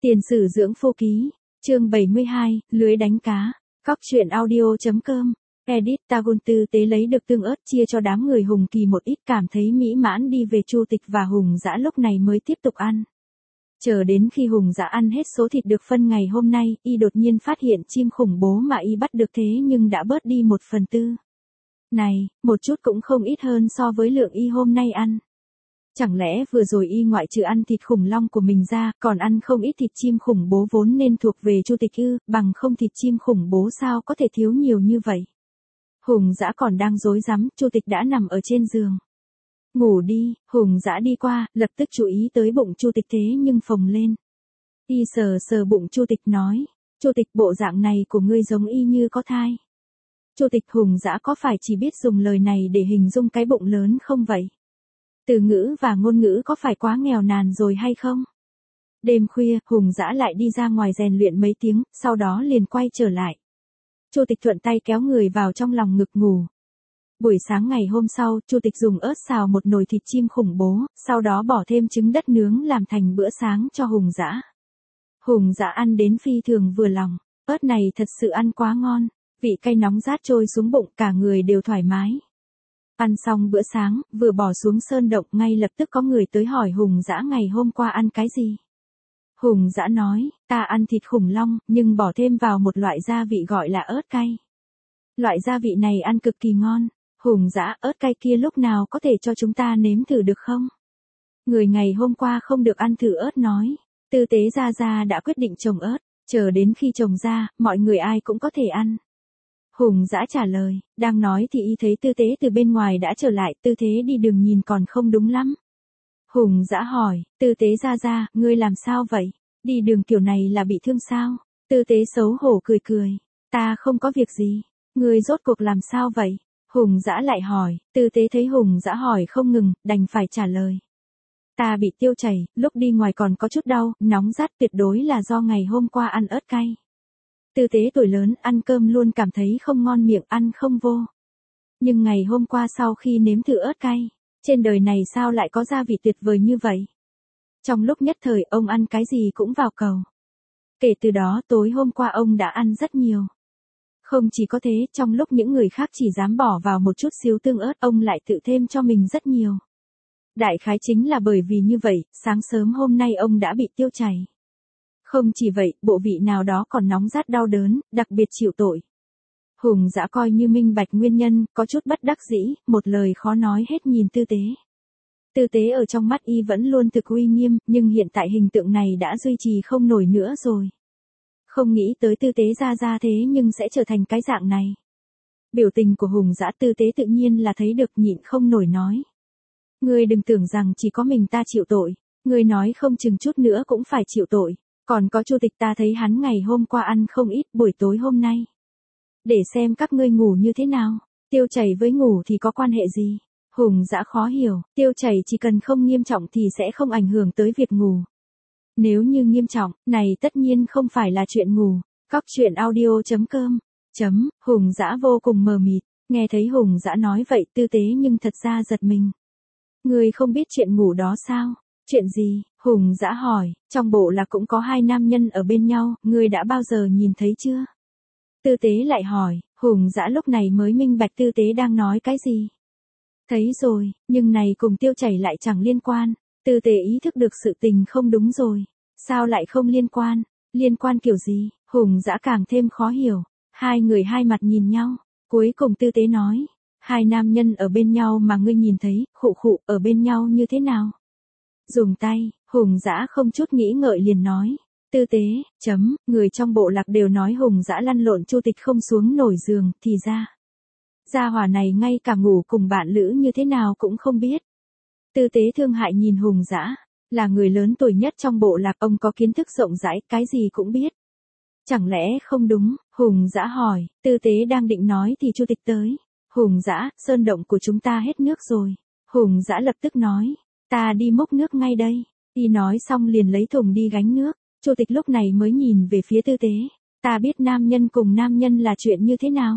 Tiền sử dưỡng phu ký, chương 72, lưới đánh cá, Cóc truyện audio.com, edit Tagun tư tế lấy được tương ớt chia cho đám người Hùng Kỳ một ít cảm thấy mỹ mãn đi về Chu Tịch và Hùng Dã lúc này mới tiếp tục ăn. Chờ đến khi Hùng Dã ăn hết số thịt được phân ngày hôm nay, y đột nhiên phát hiện chim khủng bố mà y bắt được thế nhưng đã bớt đi 1/4. Này, một chút cũng không ít hơn so với lượng y hôm nay ăn. Chẳng lẽ vừa rồi y ngoại trừ ăn thịt khủng long của mình ra, còn ăn không ít thịt chim khủng bố vốn nên thuộc về Chu Tịch ư, bằng không thịt chim khủng bố sao có thể thiếu nhiều như vậy. Hùng Dã còn đang rối rắm, Chu Tịch đã nằm ở trên giường. Ngủ đi, Hùng Dã đi qua, lập tức chú ý tới bụng Chu Tịch thế nhưng phồng lên. Y sờ sờ bụng Chu Tịch nói, Chu Tịch bộ dạng này của ngươi giống y như có thai. Chu Tịch Hùng Dã có phải chỉ biết dùng lời này để hình dung cái bụng lớn không vậy? Từ ngữ và ngôn ngữ có phải quá nghèo nàn rồi hay không? Đêm khuya, Hùng Dã lại đi ra ngoài rèn luyện mấy tiếng, sau đó liền quay trở lại. Chu Tịch thuận tay kéo người vào trong lòng ngực ngủ. Buổi sáng ngày hôm sau, Chu Tịch dùng ớt xào một nồi thịt chim khủng bố, sau đó bỏ thêm trứng đất nướng làm thành bữa sáng cho Hùng Dã. Hùng Dã ăn đến phi thường vừa lòng, ớt này thật sự ăn quá ngon, vị cay nóng rát trôi xuống bụng, cả người đều thoải mái. Ăn xong bữa sáng, vừa bỏ xuống sơn động ngay lập tức có người tới hỏi Hùng Dã ngày hôm qua ăn cái gì. Hùng Dã nói, ta ăn thịt khủng long, nhưng bỏ thêm vào một loại gia vị gọi là ớt cay. Loại gia vị này ăn cực kỳ ngon. Hùng Dã, ớt cay kia lúc nào có thể cho chúng ta nếm thử được không? Người ngày hôm qua không được ăn thử ớt nói, Tư Tế Gia Gia đã quyết định trồng ớt, chờ đến khi trồng ra, mọi người ai cũng có thể ăn. Hùng Dã trả lời, đang nói thì y thấy Tư Tế từ bên ngoài đã trở lại, Tư Tế đi đường nhìn còn không đúng lắm. Hùng Dã hỏi, Tư Tế Gia Gia, ngươi làm sao vậy? Đi đường kiểu này là bị thương sao? Tư Tế xấu hổ cười cười, ta không có việc gì, ngươi rốt cuộc làm sao vậy? Hùng Dã lại hỏi, Tư Tế thấy Hùng Dã hỏi không ngừng, đành phải trả lời. Ta bị tiêu chảy, lúc đi ngoài còn có chút đau, nóng rát, tuyệt đối là do ngày hôm qua ăn ớt cay. Tư Tế tuổi lớn, ăn cơm luôn cảm thấy không ngon miệng, ăn không vô. Nhưng ngày hôm qua sau khi nếm thử ớt cay, trên đời này sao lại có gia vị tuyệt vời như vậy? Trong lúc nhất thời ông ăn cái gì cũng vào cầu. Kể từ đó tối hôm qua ông đã ăn rất nhiều. Không chỉ có thế, trong lúc những người khác chỉ dám bỏ vào một chút xíu tương ớt, ông lại tự thêm cho mình rất nhiều. Đại khái chính là bởi vì như vậy, sáng sớm hôm nay ông đã bị tiêu chảy. Không chỉ vậy, bộ vị nào đó còn nóng rát đau đớn, đặc biệt chịu tội. Hùng Dã coi như minh bạch nguyên nhân, có chút bất đắc dĩ, một lời khó nói hết nhìn Tư Tế. Tư Tế ở trong mắt y vẫn luôn thực uy nghiêm, nhưng hiện tại hình tượng này đã duy trì không nổi nữa rồi. Không nghĩ tới Tư Tế Gia Gia thế nhưng sẽ trở thành cái dạng này. Biểu tình của Hùng Dã Tư Tế tự nhiên là thấy được, nhịn không nổi nói. Ngươi đừng tưởng rằng chỉ có mình ta chịu tội, ngươi nói không chừng chút nữa cũng phải chịu tội. Còn có Chu Tịch, ta thấy hắn ngày hôm qua ăn không ít, buổi tối hôm nay. Để xem các ngươi ngủ như thế nào, tiêu chảy với ngủ thì có quan hệ gì? Hùng Dã khó hiểu, tiêu chảy chỉ cần không nghiêm trọng thì sẽ không ảnh hưởng tới việc ngủ. Nếu như nghiêm trọng, này tất nhiên không phải là chuyện ngủ. Cóc truyện audio.com. Hùng Dã vô cùng mờ mịt, nghe thấy Hùng Dã nói vậy Tư Tế nhưng thật ra giật mình. Ngươi không biết chuyện ngủ đó sao? Chuyện gì? Hùng Dã hỏi, trong bộ là cũng có hai nam nhân ở bên nhau, ngươi đã bao giờ nhìn thấy chưa? Tư Tế lại hỏi, Hùng Dã lúc này mới minh bạch Tư Tế đang nói cái gì. Thấy rồi, nhưng này cùng tiêu chảy lại chẳng liên quan. Tư Tế ý thức được sự tình không đúng rồi. Sao lại không liên quan? Liên quan kiểu gì? Hùng Dã càng thêm khó hiểu. Hai người hai mặt nhìn nhau. Cuối cùng Tư Tế nói, hai nam nhân ở bên nhau mà ngươi nhìn thấy, khụ khụ, ở bên nhau như thế nào? Dùng tay, Hùng Dã không chút nghĩ ngợi liền nói. Tư Tế, người trong bộ lạc đều nói Hùng Dã lăn lộn Chu Tịch không xuống nổi giường, thì ra. Gia hỏa này ngay cả ngủ cùng bạn lữ như thế nào cũng không biết. Tư Tế thương hại nhìn Hùng Dã, là người lớn tuổi nhất trong bộ lạc, ông có kiến thức rộng rãi, cái gì cũng biết. Chẳng lẽ không đúng? Hùng Dã hỏi, Tư Tế đang định nói thì Chu Tịch tới. Hùng Dã, sơn động của chúng ta hết nước rồi. Hùng Dã lập tức nói, ta đi múc nước ngay đây. Y nói xong liền lấy thùng đi gánh nước. Chu Tịch lúc này mới nhìn về phía Tư Tế. Ta biết nam nhân cùng nam nhân là chuyện như thế nào.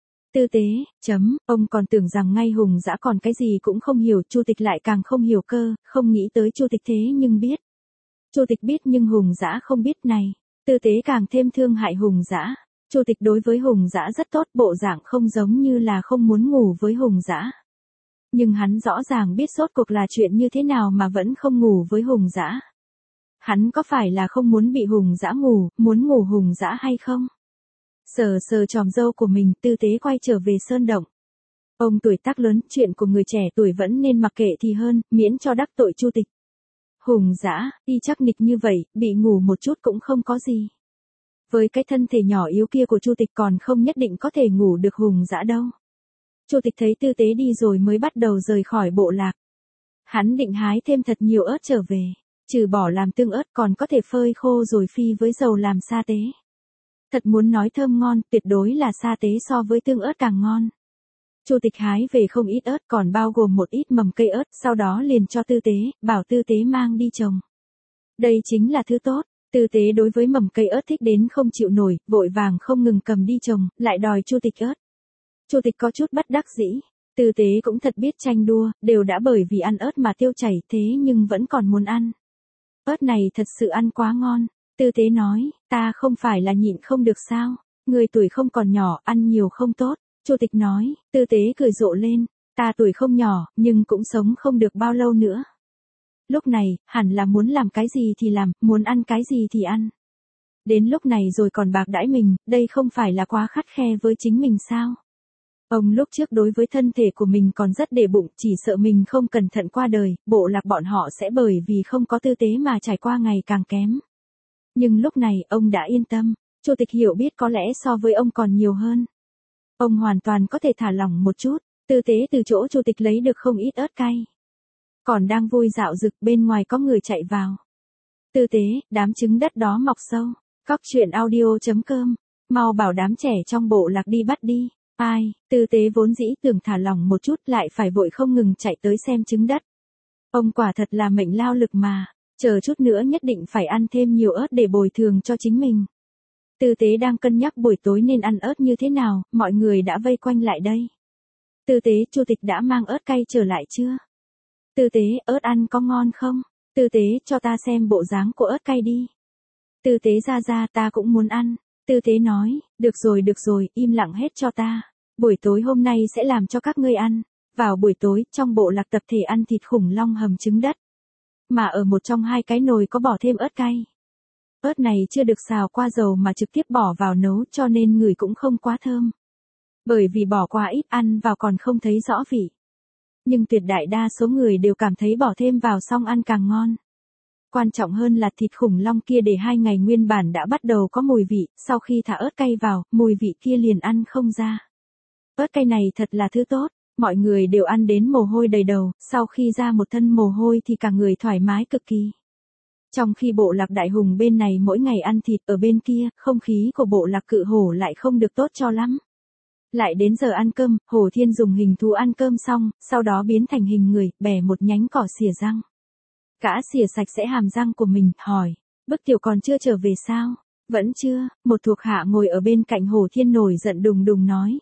Tư Tế, ông còn tưởng rằng ngay Hùng Dã còn cái gì cũng không hiểu, Chu Tịch lại càng không hiểu cơ, không nghĩ tới Chu Tịch thế nhưng biết. Chu Tịch biết nhưng Hùng Dã không biết này. Tư Tế càng thêm thương hại Hùng Dã. Chu Tịch đối với Hùng Dã rất tốt, bộ dạng không giống như là không muốn ngủ với Hùng Dã. Nhưng hắn rõ ràng biết rốt cuộc là chuyện như thế nào mà vẫn không ngủ với Hùng Dã. Hắn có phải là không muốn bị Hùng Dã ngủ, muốn ngủ Hùng Dã hay không? Sờ sờ chòm râu của mình, Tư Tế quay trở về sơn động. Ông tuổi tác lớn, chuyện của người trẻ tuổi vẫn nên mặc kệ thì hơn, miễn cho đắc tội Chu Tịch. Hùng Dã, đi chắc nịch như vậy, bị ngủ một chút cũng không có gì. Với cái thân thể nhỏ yếu kia của Chu Tịch còn không nhất định có thể ngủ được Hùng Dã đâu. Chu Tịch thấy Tư Tế đi rồi mới bắt đầu rời khỏi bộ lạc. Hắn định hái thêm thật nhiều ớt trở về, trừ bỏ làm tương ớt còn có thể phơi khô rồi phi với dầu làm sa tế. Thật muốn nói thơm ngon, tuyệt đối là sa tế so với tương ớt càng ngon. Chu Tịch hái về không ít ớt còn bao gồm một ít mầm cây ớt, sau đó liền cho Tư Tế, bảo Tư Tế mang đi trồng. Đây chính là thứ tốt. Tư Tế đối với mầm cây ớt thích đến không chịu nổi, vội vàng không ngừng cầm đi trồng, lại đòi Chu Tịch ớt. Chu Tịch có chút bất đắc dĩ. Tư Tế cũng thật biết tranh đua, đều đã bởi vì ăn ớt mà tiêu chảy thế nhưng vẫn còn muốn ăn. Ớt này thật sự ăn quá ngon. Tư Tế nói, ta không phải là nhịn không được sao, người tuổi không còn nhỏ, ăn nhiều không tốt. Chu Tịch nói, Tư Tế cười rộ lên, ta tuổi không nhỏ, nhưng cũng sống không được bao lâu nữa. Lúc này, hẳn là muốn làm cái gì thì làm, muốn ăn cái gì thì ăn. Đến lúc này rồi còn bạc đãi mình, đây không phải là quá khắt khe với chính mình sao? Ông lúc trước đối với thân thể của mình còn rất để bụng, chỉ sợ mình không cẩn thận qua đời, bộ lạc bọn họ sẽ bởi vì không có Tư Tế mà trải qua ngày càng kém. Nhưng lúc này, ông đã yên tâm, Chu Tịch hiểu biết có lẽ so với ông còn nhiều hơn. Ông hoàn toàn có thể thả lỏng một chút, Tư Tế từ chỗ Chu Tịch lấy được không ít ớt cay. Còn đang vui dạo rực bên ngoài có người chạy vào. Tư Tế, đám trứng đất đó mọc sâu. Cóc truyện audio.com, mau bảo đám trẻ trong bộ lạc đi bắt đi. Ai, Tư Tế vốn dĩ tưởng thả lỏng một chút lại phải vội không ngừng chạy tới xem trứng đất. Ông quả thật là mệnh lao lực mà, chờ chút nữa nhất định phải ăn thêm nhiều ớt để bồi thường cho chính mình. Tư Tế đang cân nhắc buổi tối nên ăn ớt như thế nào, mọi người đã vây quanh lại đây. Tư Tế, Chu Tịch đã mang ớt cay trở lại chưa? Tư Tế, ớt ăn có ngon không? Tư Tế, cho ta xem bộ dáng của ớt cay đi. Tư Tế ra ta cũng muốn ăn. Tư Tế nói, được rồi, im lặng hết cho ta. Buổi tối hôm nay sẽ làm cho các ngươi ăn. Vào buổi tối, trong bộ lạc tập thể ăn thịt khủng long hầm trứng đất. Mà ở một trong hai cái nồi có bỏ thêm ớt cay. Ớt này chưa được xào qua dầu mà trực tiếp bỏ vào nấu cho nên ngửi cũng không quá thơm. Bởi vì bỏ quá ít ăn vào còn không thấy rõ vị. Nhưng tuyệt đại đa số người đều cảm thấy bỏ thêm vào xong ăn càng ngon. Quan trọng hơn là thịt khủng long kia để 2 ngày nguyên bản đã bắt đầu có mùi vị, sau khi thả ớt cay vào, mùi vị kia liền ăn không ra. Ớt cay này thật là thứ tốt, mọi người đều ăn đến mồ hôi đầy đầu, sau khi ra một thân mồ hôi thì cả người thoải mái cực kỳ. Trong khi bộ lạc Đại Hùng bên này mỗi ngày ăn thịt, ở bên kia, không khí của bộ lạc Cự Hổ lại không được tốt cho lắm. Lại đến giờ ăn cơm, Hổ Thiên dùng hình thú ăn cơm xong, sau đó biến thành hình người, bẻ một nhánh cỏ xỉa răng. Gã xỉa sạch sẽ hàm răng của mình, hỏi, Bức Tiểu còn chưa trở về sao? Vẫn chưa, một thuộc hạ ngồi ở bên cạnh Hổ Thiên nổi giận đùng đùng nói.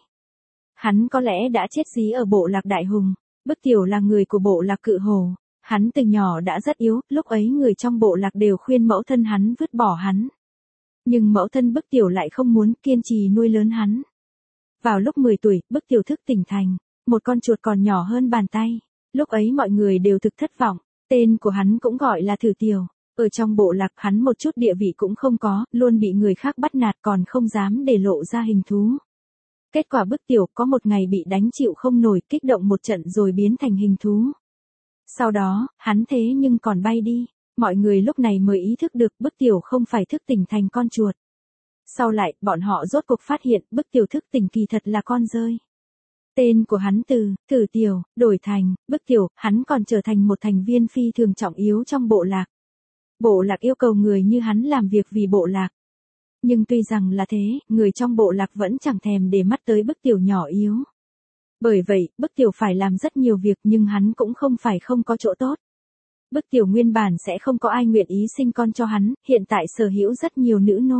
Hắn có lẽ đã chết dí ở bộ lạc Đại Hùng, Bức Tiểu là người của bộ lạc Cự Hổ. Hắn từ nhỏ đã rất yếu, lúc ấy người trong bộ lạc đều khuyên mẫu thân hắn vứt bỏ hắn. Nhưng mẫu thân Bức Tiểu lại không muốn, kiên trì nuôi lớn hắn. Vào lúc 10 tuổi, Bức Tiểu thức tỉnh thành, một con chuột còn nhỏ hơn bàn tay. Lúc ấy mọi người đều thực thất vọng, tên của hắn cũng gọi là Thử Tiểu. Ở trong bộ lạc hắn một chút địa vị cũng không có, luôn bị người khác bắt nạt còn không dám để lộ ra hình thú. Kết quả Bức Tiểu có một ngày bị đánh chịu không nổi, kích động một trận rồi biến thành hình thú. Sau đó, hắn thế nhưng còn bay đi, mọi người lúc này mới ý thức được Bức Tiểu không phải thức tỉnh thành con chuột. Sau lại, bọn họ rốt cuộc phát hiện Bức Tiểu thức tỉnh kỳ thật là con dơi. Tên của hắn từ Thử Tiểu, đổi thành Bức Tiểu, hắn còn trở thành một thành viên phi thường trọng yếu trong bộ lạc. Bộ lạc yêu cầu người như hắn làm việc vì bộ lạc. Nhưng tuy rằng là thế, người trong bộ lạc vẫn chẳng thèm để mắt tới Bức Tiểu nhỏ yếu. Bởi vậy, Bức Tiểu phải làm rất nhiều việc nhưng hắn cũng không phải không có chỗ tốt. Bức Tiểu nguyên bản sẽ không có ai nguyện ý sinh con cho hắn, hiện tại sở hữu rất nhiều nữ nô.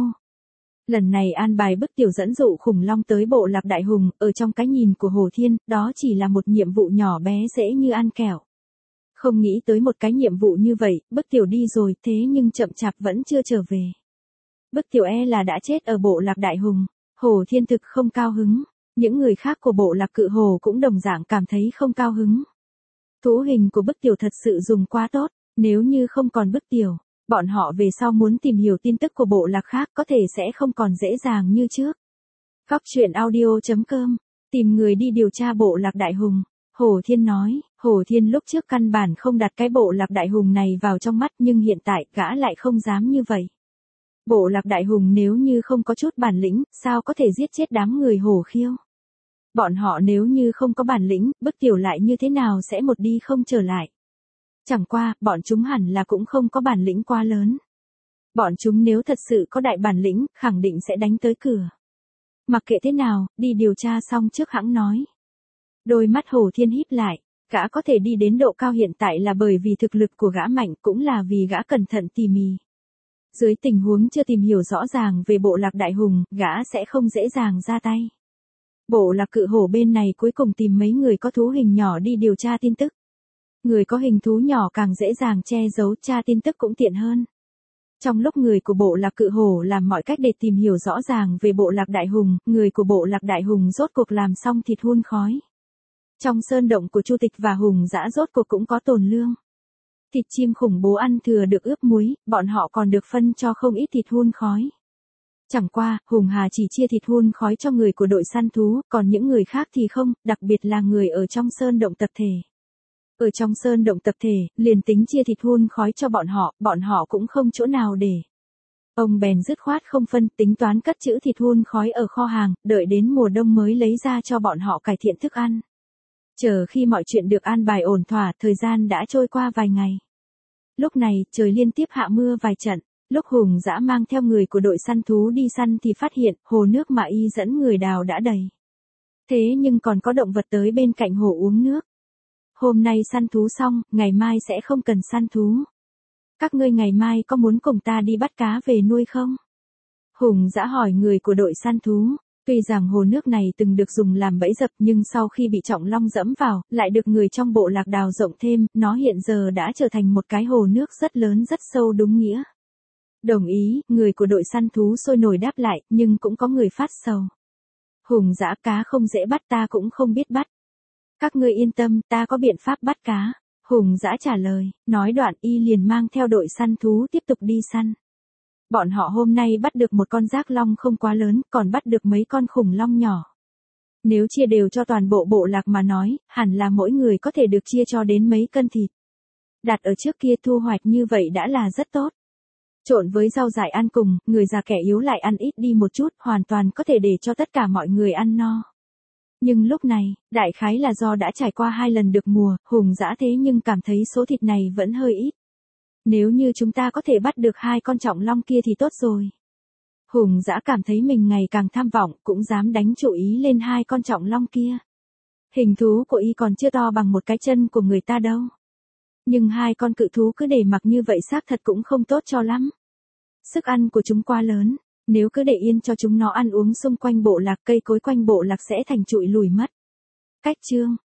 Lần này an bài Bức Tiểu dẫn dụ khủng long tới bộ lạc Đại Hùng, ở trong cái nhìn của Hổ Thiên, đó chỉ là một nhiệm vụ nhỏ bé dễ như ăn kẹo. Không nghĩ tới một cái nhiệm vụ như vậy, Bức Tiểu đi rồi thế nhưng chậm chạp vẫn chưa trở về. Bức Tiểu là đã chết ở bộ lạc Đại Hùng. Hồ Thiên thực không cao hứng. Những người khác của bộ lạc Cự Hồ cũng đồng dạng cảm thấy không cao hứng. Thú hình của Bức Tiểu thật sự dùng quá tốt. Nếu như không còn Bức Tiểu, bọn họ về sau muốn tìm hiểu tin tức của bộ lạc khác có thể sẽ không còn dễ dàng như trước. Góc truyện audio.com. Tìm người đi điều tra bộ lạc Đại Hùng. Hồ Thiên nói, Hồ Thiên lúc trước căn bản không đặt cái bộ lạc Đại Hùng này vào trong mắt nhưng hiện tại gã lại không dám như vậy. Bộ lạc Đại Hùng nếu như không có chút bản lĩnh, sao có thể giết chết đám người Hồ Khiêu? Bọn họ nếu như không có bản lĩnh, Bức Tiểu lại như thế nào sẽ một đi không trở lại? Chẳng qua, bọn chúng hẳn là cũng không có bản lĩnh quá lớn. Bọn chúng nếu thật sự có đại bản lĩnh, khẳng định sẽ đánh tới cửa. Mặc kệ thế nào, đi điều tra xong trước hãng nói. Đôi mắt Hồ Thiên híp lại, gã có thể đi đến độ cao hiện tại là bởi vì thực lực của gã mạnh cũng là vì gã cẩn thận tỉ mỉ. Dưới tình huống chưa tìm hiểu rõ ràng về bộ lạc Đại Hùng, gã sẽ không dễ dàng ra tay. Bộ lạc Cự Hổ bên này cuối cùng tìm mấy người có thú hình nhỏ đi điều tra tin tức. Người có hình thú nhỏ càng dễ dàng che giấu, tra tin tức cũng tiện hơn. Trong lúc người của bộ lạc Cự Hổ làm mọi cách để tìm hiểu rõ ràng về bộ lạc Đại Hùng, người của bộ lạc Đại Hùng rốt cuộc làm xong thịt hun khói. Trong sơn động của Chu Tịch và Hùng Dã rốt cuộc cũng có tồn lương. Thịt chim khủng bố ăn thừa được ướp muối, bọn họ còn được phân cho không ít thịt hun khói. Chẳng qua, Hùng Hà chỉ chia thịt hun khói cho người của đội săn thú, còn những người khác thì không, đặc biệt là người ở trong sơn động tập thể. Ở trong sơn động tập thể, liền tính chia thịt hun khói cho bọn họ cũng không chỗ nào để. Ông bèn dứt khoát không phân, tính toán cất trữ thịt hun khói ở kho hàng, đợi đến mùa đông mới lấy ra cho bọn họ cải thiện thức ăn. Chờ khi mọi chuyện được an bài ổn thỏa, thời gian đã trôi qua vài ngày. Lúc này, trời liên tiếp hạ mưa vài trận. Lúc Hùng Dã mang theo người của đội săn thú đi săn thì phát hiện, hồ nước mà y dẫn người đào đã đầy. Thế nhưng còn có động vật tới bên cạnh hồ uống nước. Hôm nay săn thú xong, ngày mai sẽ không cần săn thú. Các ngươi ngày mai có muốn cùng ta đi bắt cá về nuôi không? Hùng Dã hỏi người của đội săn thú. Tuy rằng hồ nước này từng được dùng làm bẫy dập nhưng sau khi bị Trọng Long dẫm vào, lại được người trong bộ lạc đào rộng thêm, nó hiện giờ đã trở thành một cái hồ nước rất lớn rất sâu đúng nghĩa. Đồng ý, người của đội săn thú sôi nổi đáp lại, nhưng cũng có người phát sầu. Hùng Dã, cá không dễ bắt, ta cũng không biết bắt. Các ngươi yên tâm, ta có biện pháp bắt cá. Hùng Dã trả lời, nói đoạn y liền mang theo đội săn thú tiếp tục đi săn. Bọn họ hôm nay bắt được một con dác long không quá lớn, còn bắt được mấy con khủng long nhỏ. Nếu chia đều cho toàn bộ bộ lạc mà nói, hẳn là mỗi người có thể được chia cho đến mấy cân thịt. Đặt ở trước kia thu hoạch như vậy đã là rất tốt. Trộn với rau dại ăn cùng, người già kẻ yếu lại ăn ít đi một chút, hoàn toàn có thể để cho tất cả mọi người ăn no. Nhưng lúc này, đại khái là do đã trải qua 2 lần được mùa, Hùng Dã thế nhưng cảm thấy số thịt này vẫn hơi ít. Nếu như chúng ta có thể bắt được 2 con Trọng Long kia thì tốt rồi. Hùng Dã cảm thấy mình ngày càng tham vọng, cũng dám đánh chủ ý lên 2 con Trọng Long kia. Hình thú của y còn chưa to bằng một cái chân của người ta đâu. Nhưng 2 con cự thú cứ để mặc như vậy xác thật cũng không tốt cho lắm. Sức ăn của chúng quá lớn, nếu cứ để yên cho chúng nó ăn uống xung quanh bộ lạc, cây cối quanh bộ lạc sẽ thành trụi lùi mất. Cách chương